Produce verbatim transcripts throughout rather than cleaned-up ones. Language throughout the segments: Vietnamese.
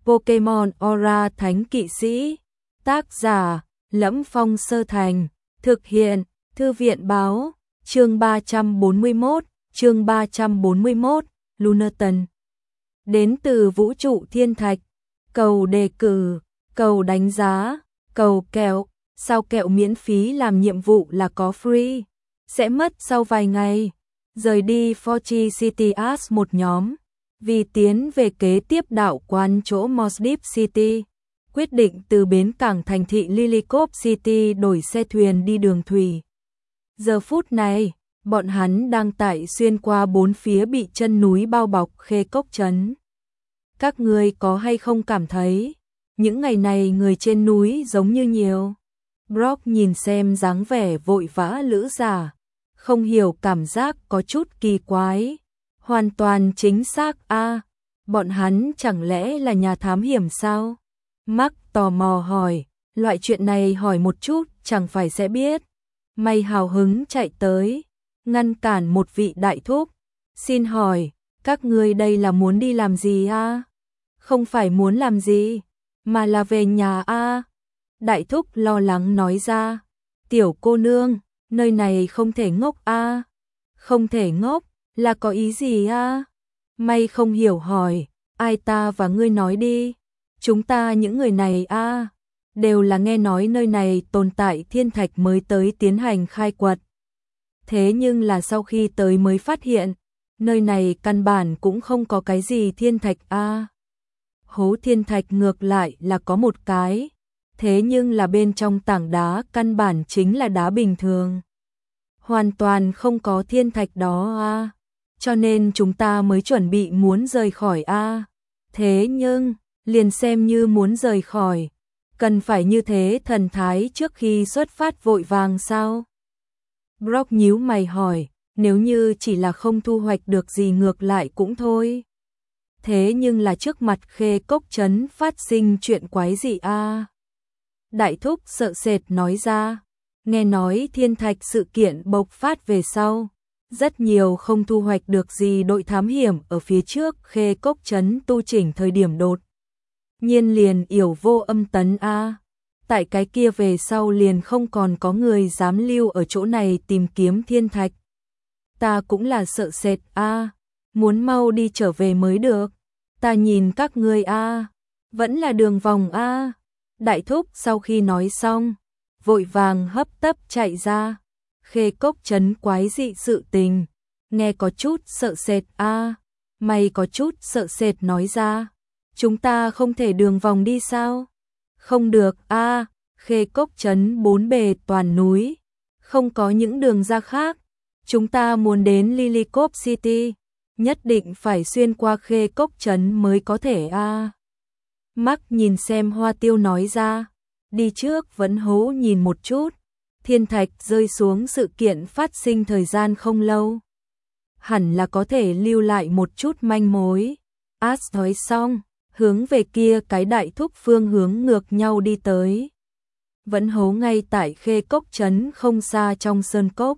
Pokemon Aura Thánh Kỵ Sĩ. Tác giả: Lẫm Phong Sơ Thành. Thực hiện: Thư viện báo. Chương ba trăm bốn mươi mốt, chương ba trăm bốn mươi mốt, Lunaton. Đến từ vũ trụ thiên thạch. Cầu đề cử, cầu đánh giá, cầu kẹo. Sao kẹo miễn phí làm nhiệm vụ là có free. Sẽ mất sau vài ngày. Rời đi Forty City as một nhóm. Vì tiến về kế tiếp đạo quan chỗ Mos Deep City. Quyết định từ bến cảng thành thị Lillicop City đổi xe thuyền đi đường thủy. Giờ phút này, bọn hắn đang tải xuyên qua bốn phía bị chân núi bao bọc Khê Cốc Trấn. Các ngươi có hay không cảm thấy, những ngày này người trên núi giống như nhiều. Brock nhìn xem dáng vẻ vội vã lữ giả, không hiểu cảm giác có chút kỳ quái. Hoàn toàn chính xác a, à, bọn hắn chẳng lẽ là nhà thám hiểm sao? Mark tò mò hỏi, loại chuyện này hỏi một chút chẳng phải sẽ biết. May hào hứng chạy tới, ngăn cản một vị đại thúc. Xin hỏi, các ngươi đây là muốn đi làm gì a? À? Không phải muốn làm gì, mà là về nhà a. À? Đại thúc lo lắng nói ra, tiểu cô nương, nơi này không thể ngốc a. À? Không thể ngốc, là có ý gì a? À? May không hiểu hỏi, ai ta và ngươi nói đi. Chúng ta những người này a, à, đều là nghe nói nơi này tồn tại thiên thạch mới tới tiến hành khai quật. Thế nhưng là sau khi tới mới phát hiện, nơi này căn bản cũng không có cái gì thiên thạch a. À. Hố thiên thạch ngược lại là có một cái, thế nhưng là bên trong tảng đá căn bản chính là đá bình thường. Hoàn toàn không có thiên thạch đó a, à. Cho nên chúng ta mới chuẩn bị muốn rời khỏi a. À. Thế nhưng liền xem như muốn rời khỏi, cần phải như thế thần thái trước khi xuất phát vội vàng sao? Brock nhíu mày hỏi, nếu như chỉ là không thu hoạch được gì ngược lại cũng thôi. Thế nhưng là trước mặt Khê Cốc Trấn phát sinh chuyện quái gì a? À? Đại thúc sợ sệt nói ra, nghe nói thiên thạch sự kiện bộc phát về sau. Rất nhiều không thu hoạch được gì đội thám hiểm ở phía trước Khê Cốc Trấn tu chỉnh thời điểm đột nhiên liền yểu vô âm tấn a. Tại cái kia về sau liền không còn có người dám lưu ở chỗ này tìm kiếm thiên thạch. Ta cũng là sợ sệt a, muốn mau đi trở về mới được. Ta nhìn các ngươi a, vẫn là đường vòng a. Đại thúc sau khi nói xong, vội vàng hấp tấp chạy ra. Khê Cốc Trấn quái dị sự tình, nghe có chút sợ sệt a. Mày có chút sợ sệt nói ra. Chúng ta không thể đường vòng đi sao? Không được a, à, Khê Cốc Trấn bốn bề toàn núi, không có những đường ra khác. Chúng ta muốn đến Lillicop City, nhất định phải xuyên qua Khê Cốc Trấn mới có thể a. À. Mark nhìn xem Hoa Tiêu nói ra, đi trước vẫn hố nhìn một chút. Thiên thạch rơi xuống sự kiện phát sinh thời gian không lâu, hẳn là có thể lưu lại một chút manh mối. Ash nói xong, hướng về kia cái đại thúc phương hướng ngược nhau đi tới. Vẫn hố ngay tại Khê Cốc Trấn không xa trong sơn cốc.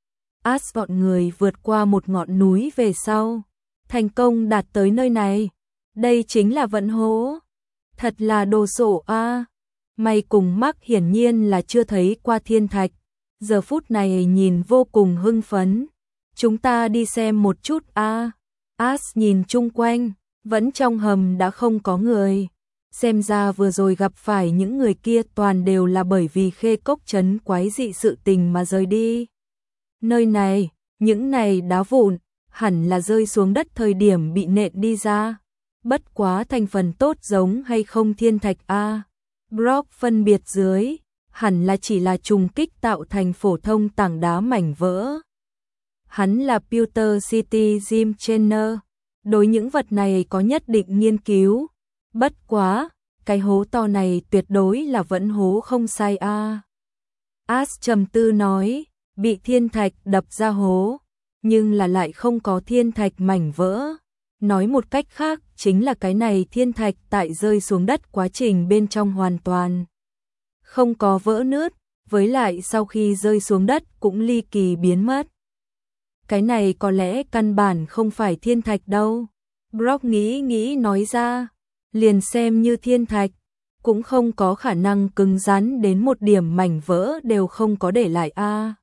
Ash bọn người vượt qua một ngọn núi về sau, thành công đạt tới nơi này. Đây chính là vận hố. Thật là đồ sộ a. À. Mày cùng Mark hiển nhiên là chưa thấy qua thiên thạch, giờ phút này nhìn vô cùng hưng phấn. Chúng ta đi xem một chút a. À. Ash nhìn chung quanh, vẫn trong hầm đã không có người. Xem ra vừa rồi gặp phải những người kia toàn đều là bởi vì Khê Cốc Trấn quái dị sự tình mà rời đi. Nơi này, những này đá vụn, hẳn là rơi xuống đất thời điểm bị nện đi ra. Bất quá thành phần tốt giống hay không thiên thạch a. Brock phân biệt dưới, hẳn là chỉ là trùng kích tạo thành phổ thông tảng đá mảnh vỡ. Hắn là Pewter City Gym Trainer, đối những vật này có nhất định nghiên cứu. Bất quá, cái hố to này tuyệt đối là vẫn hố không sai a. À. Ash trầm tư nói, bị thiên thạch đập ra hố, nhưng là lại không có thiên thạch mảnh vỡ. Nói một cách khác, chính là cái này thiên thạch tại rơi xuống đất quá trình bên trong hoàn toàn không có vỡ nứt, với lại sau khi rơi xuống đất cũng ly kỳ biến mất. Cái này có lẽ căn bản không phải thiên thạch đâu. Brock nghĩ nghĩ nói ra, liền xem như thiên thạch, cũng không có khả năng cứng rắn đến một điểm mảnh vỡ đều không có để lại a.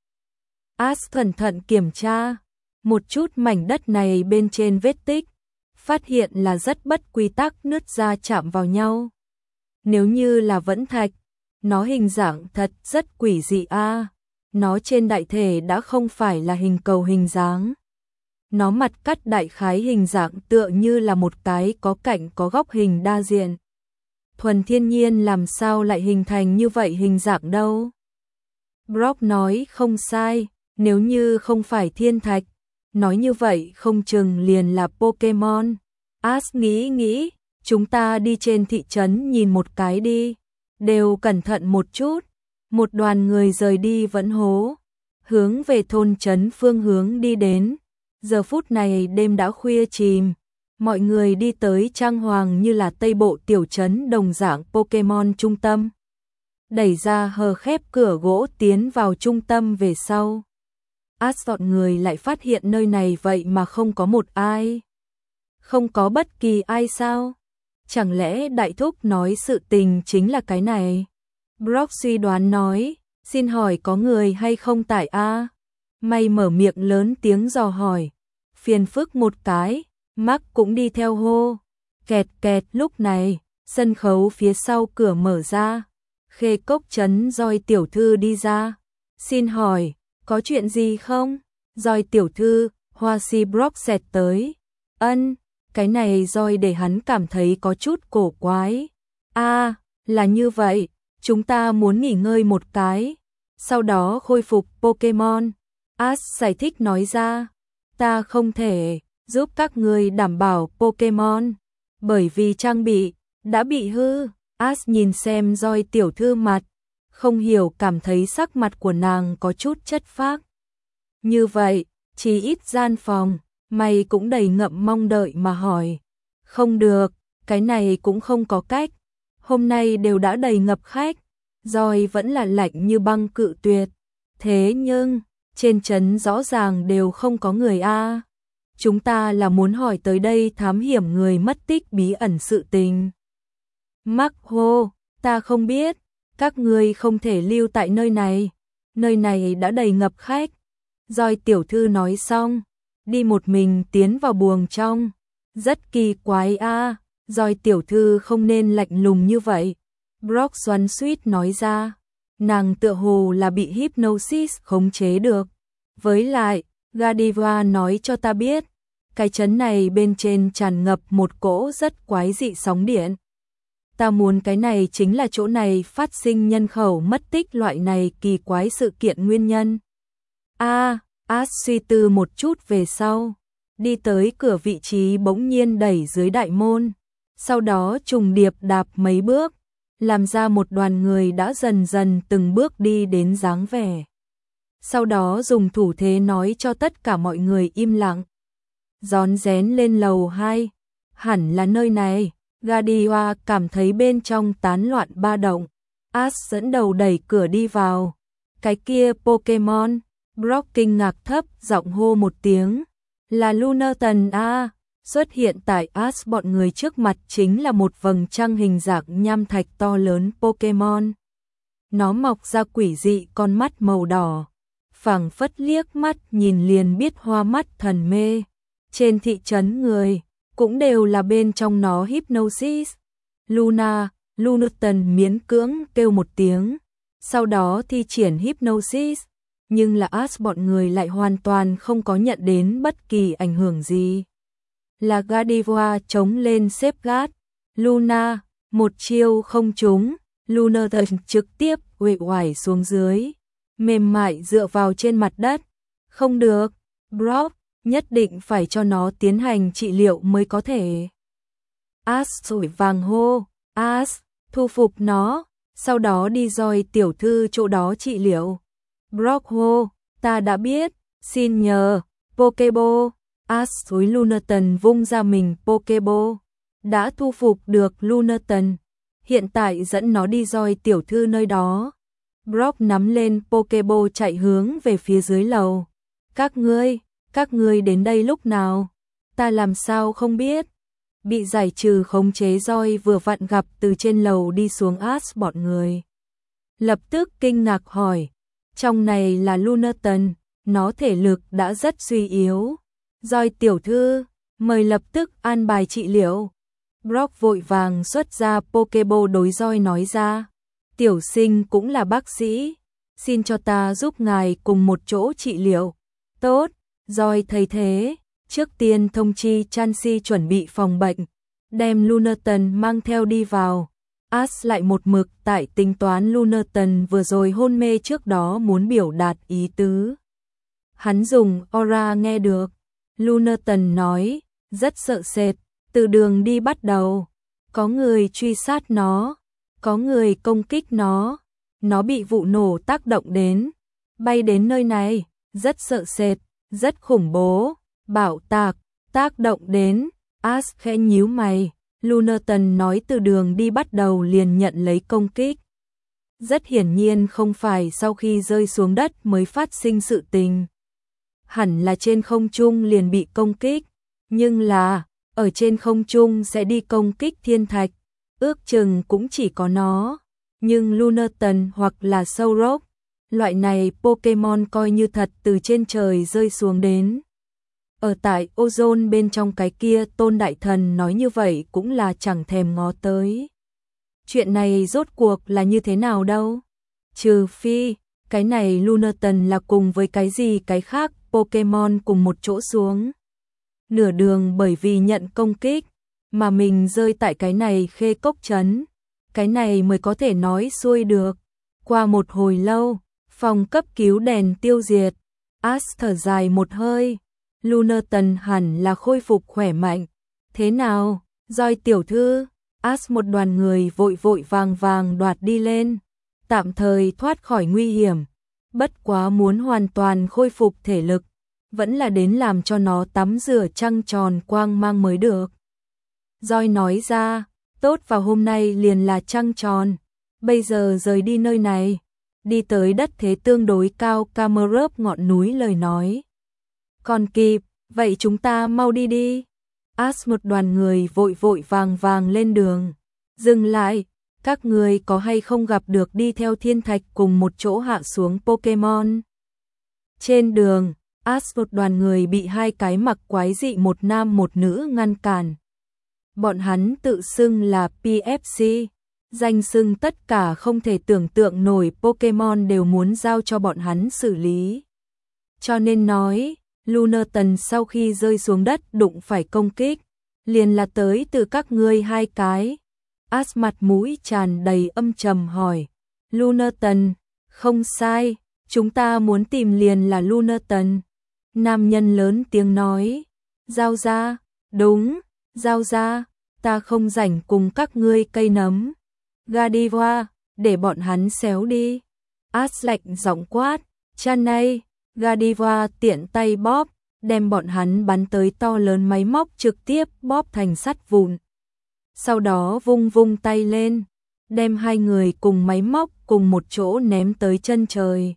Ash cẩn thận kiểm tra một chút mảnh đất này bên trên vết tích, phát hiện là rất bất quy tắc nứt ra chạm vào nhau. Nếu như là vẫn thạch, nó hình dạng thật rất quỷ dị a. Nó trên đại thể đã không phải là hình cầu hình dáng. Nó mặt cắt đại khái hình dạng tựa như là một cái có cạnh có góc hình đa diện. Thuần thiên nhiên làm sao lại hình thành như vậy hình dạng đâu? Brock nói không sai, nếu như không phải thiên thạch, nói như vậy không chừng liền là Pokemon. Ash nghĩ nghĩ, chúng ta đi trên thị trấn nhìn một cái đi, đều cẩn thận một chút. Một đoàn người rời đi vẫn hố, hướng về thôn trấn phương hướng đi đến. Giờ phút này đêm đã khuya chìm, mọi người đi tới trang hoàng như là Tây Bộ tiểu trấn đồng dạng Pokemon trung tâm. Đẩy ra hờ khép cửa gỗ tiến vào trung tâm về sau. Ash dọn người lại phát hiện nơi này vậy mà không có một ai. Không có bất kỳ ai sao? Chẳng lẽ đại thúc nói sự tình chính là cái này? Brock suy đoán nói, xin hỏi có người hay không tại a? May mở miệng lớn tiếng dò hỏi. Phiền phức một cái, Mark cũng đi theo hô. Kẹt kẹt lúc này, sân khấu phía sau cửa mở ra. Khê Cốc trấn Doi tiểu thư đi ra. Xin hỏi, có chuyện gì không? Doi tiểu thư, hoa si Brock xẹt tới. Ân, cái này Doi để hắn cảm thấy có chút cổ quái. A, là như vậy, chúng ta muốn nghỉ ngơi một cái, sau đó khôi phục Pokemon. Ash giải thích nói ra, ta không thể giúp các người đảm bảo Pokemon, bởi vì trang bị đã bị hư. Ash nhìn xem Doi tiểu thư mặt, không hiểu cảm thấy sắc mặt của nàng có chút chất phác. Như vậy, chỉ ít gian phòng, mày cũng đầy ngậm mong đợi mà hỏi. Không được, cái này cũng không có cách. Hôm nay đều đã đầy ngập khách, Doi vẫn là lạnh như băng cự tuyệt. Thế nhưng, trên trấn rõ ràng đều không có người a. Chúng ta là muốn hỏi tới đây thám hiểm người mất tích bí ẩn sự tình. Mark hô, ta không biết, các ngươi không thể lưu tại nơi này, nơi này đã đầy ngập khách. Doi tiểu thư nói xong, đi một mình tiến vào buồng trong. Rất kỳ quái a, Doi tiểu thư không nên lạnh lùng như vậy. Brock xoắn xuýt nói ra, nàng tựa hồ là bị hypnosis khống chế được. Với lại, Godiva nói cho ta biết, cái trấn này bên trên tràn ngập một cỗ rất quái dị sóng điện. Ta muốn cái này chính là chỗ này phát sinh nhân khẩu mất tích loại này kỳ quái sự kiện nguyên nhân. A, Ash suy tư một chút về sau, đi tới cửa vị trí bỗng nhiên đẩy dưới đại môn, sau đó trùng điệp đạp mấy bước, làm ra một đoàn người đã dần dần từng bước đi đến dáng vẻ. Sau đó dùng thủ thế nói cho tất cả mọi người im lặng. Rón rén lên lầu hai, hẳn là nơi này. Godiva cảm thấy bên trong tán loạn ba động. Ash dẫn đầu đẩy cửa đi vào. Cái kia Pokemon. Brock kinh ngạc thấp giọng hô một tiếng. Là Lunarton a. Xuất hiện tại Ash bọn người trước mặt chính là một vầng trăng hình dạng nham thạch to lớn Pokemon. Nó mọc ra quỷ dị con mắt màu đỏ. Phảng phất liếc mắt nhìn liền biết hoa mắt thần mê. Trên thị trấn người cũng đều là bên trong nó hypnosis. Luna, Lunarton miễn cưỡng kêu một tiếng, sau đó thi triển hypnosis, nhưng là Ash bọn người lại hoàn toàn không có nhận đến bất kỳ ảnh hưởng gì. Là Godiva chống lên xếp gác, Luna, một chiêu không trúng, Lunarton trực tiếp uể oải xuống dưới, mềm mại dựa vào trên mặt đất. Không được, Brock, nhất định phải cho nó tiến hành trị liệu mới có thể. Ash sủi vàng hô, Ash, thu phục nó, sau đó đi Doi tiểu thư chỗ đó trị liệu. Brock hô, ta đã biết, xin nhờ, Pokeball. Ash suối Lunarton vung ra mình Pokeball, đã thu phục được Lunarton, hiện tại dẫn nó đi Doi tiểu thư nơi đó. Brock nắm lên Pokeball chạy hướng về phía dưới lầu. Các ngươi, các ngươi đến đây lúc nào? Ta làm sao không biết? bị giải trừ khống chế roi vừa vặn gặp từ trên lầu đi xuống Ash bọn người. Lập tức kinh ngạc hỏi, trong này là Lunerton, nó thể lực đã rất suy yếu. Roi tiểu thư, mời lập tức an bài trị liệu. Brock vội vàng xuất ra Pokeball đối roi nói ra, tiểu sinh cũng là bác sĩ, xin cho ta giúp ngài cùng một chỗ trị liệu. Tốt, roi thấy thế, trước tiên thông chi Chansey chuẩn bị phòng bệnh, đem Lunerton mang theo đi vào. Ash lại một mực tại tính toán Lunerton vừa rồi hôn mê trước đó muốn biểu đạt ý tứ. Hắn dùng aura nghe được. Lunerton nói, rất sợ sệt, từ đường đi bắt đầu, có người truy sát nó, có người công kích nó, nó bị vụ nổ tác động đến, bay đến nơi này, rất sợ sệt, rất khủng bố, bạo tạc, tác động đến. Ash khẽ nhíu mày, Lunerton nói từ đường đi bắt đầu liền nhận lấy công kích. Rất hiển nhiên không phải sau khi rơi xuống đất mới phát sinh sự tình. Hẳn là trên không trung liền bị công kích, nhưng là, ở trên không trung sẽ đi công kích thiên thạch, ước chừng cũng chỉ có nó. Nhưng Lunerton hoặc là Solrock, loại này Pokemon coi như thật từ trên trời rơi xuống đến. Ở tại ozone bên trong cái kia Tôn Đại Thần nói như vậy cũng là chẳng thèm ngó tới. Chuyện này rốt cuộc là như thế nào đâu? Trừ phi, cái này Lunerton là cùng với cái gì cái khác Pokemon cùng một chỗ xuống. Nửa đường bởi vì nhận công kích, mà mình rơi tại cái này khê cốc trấn. Cái này mới có thể nói xuôi được. Qua một hồi lâu, phòng cấp cứu đèn tiêu diệt. Ash thở dài một hơi. Lunerton hẳn là khôi phục khỏe mạnh. Thế nào, roi tiểu thư? Ash một đoàn người vội vội vàng vàng đoạt đi lên. Tạm thời thoát khỏi nguy hiểm. Bất quá muốn hoàn toàn khôi phục thể lực, vẫn là đến làm cho nó tắm rửa trăng tròn quang mang mới được. Roi nói ra, tốt vào hôm nay liền là trăng tròn, bây giờ rời đi nơi này, đi tới đất thế tương đối cao Camerup ngọn núi lời nói. Còn kịp, vậy chúng ta mau đi đi. Ash một đoàn người vội vội vàng vàng lên đường. Dừng lại, các người có hay không gặp được đi theo thiên thạch cùng một chỗ hạ xuống Pokemon? Trên đường, Ash một đoàn người bị hai cái mặc quái dị một nam một nữ ngăn cản. Bọn hắn tự xưng là pê ép xê, danh xưng tất cả không thể tưởng tượng nổi Pokemon đều muốn giao cho bọn hắn xử lý. Cho nên nói, Lunerton sau khi rơi xuống đất đụng phải công kích, liền là tới từ các ngươi hai cái. Ash mặt mũi tràn đầy âm trầm hỏi, Lunerton, không sai, chúng ta muốn tìm liền là Lunerton. Nam nhân lớn tiếng nói, giao ra, đúng, giao ra, ta không rảnh cùng các ngươi cây nấm. Gardevoir, để bọn hắn xéo đi. Ash lạnh giọng quát, Chanay, Gardevoir tiện tay bóp, đem bọn hắn bắn tới to lớn máy móc trực tiếp bóp thành sắt vụn. Sau đó vung vung tay lên, đem hai người cùng máy móc cùng một chỗ ném tới chân trời.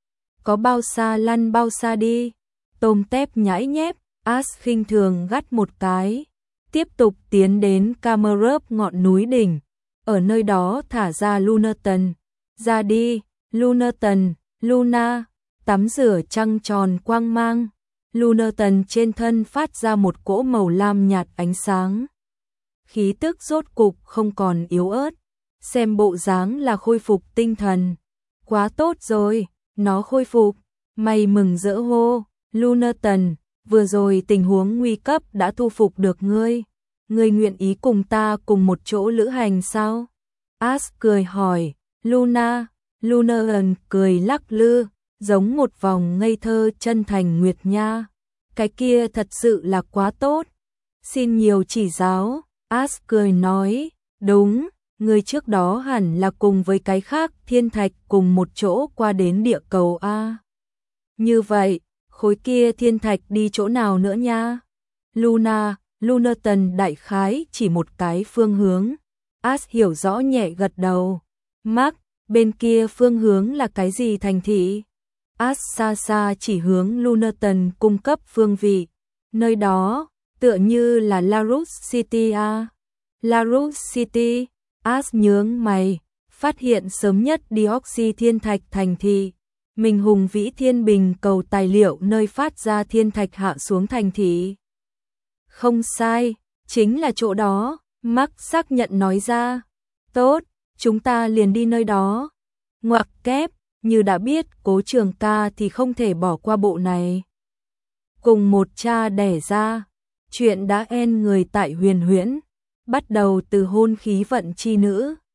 Có bao xa lăn bao xa đi. Tôm tép nhãi nhép, Ash khinh thường gắt một cái, tiếp tục tiến đến Camerup ngọn núi đỉnh, ở nơi đó thả ra Lunerton. Ra đi, Lunerton, Luna, tắm rửa trăng tròn quang mang. Lunerton trên thân phát ra một cỗ màu lam nhạt ánh sáng. Khí tức rốt cục không còn yếu ớt, xem bộ dáng là khôi phục tinh thần. Quá tốt rồi, nó khôi phục, mày mừng rỡ hô. Lunerton, vừa rồi tình huống nguy cấp đã thu phục được ngươi. Ngươi nguyện ý cùng ta cùng một chỗ lữ hành sao? Ash cười hỏi, Luna. Lunerton cười lắc lư, giống một vòng ngây thơ chân thành nguyệt nha. Cái kia thật sự là quá tốt. Xin nhiều chỉ giáo. Ash cười nói, đúng, ngươi trước đó hẳn là cùng với cái khác thiên thạch cùng một chỗ qua đến địa cầu A. Như vậy, khối kia thiên thạch đi chỗ nào nữa nha? Luna, Lunerton đại khái chỉ một cái phương hướng. Ash hiểu rõ nhẹ gật đầu. Mark, bên kia phương hướng là cái gì thành thị? Ash xa xa chỉ hướng Lunerton cung cấp phương vị. Nơi đó, Tựa như là Larus City à? Larus City, As nhướng mày, phát hiện sớm nhất Dioxy thiên thạch thành thị. Mình hùng vĩ thiên bình cầu tài liệu nơi phát ra thiên thạch hạ xuống thành thị. Không sai, chính là chỗ đó, Mark xác nhận nói ra. Tốt, chúng ta liền đi nơi đó. Ngoặc kép, như đã biết Cố Trường Ca thì không thể bỏ qua bộ này. Cùng một cha đẻ ra, chuyện đã en người tại Huyền Huyễn, bắt đầu từ hôn khí vận chi nữ.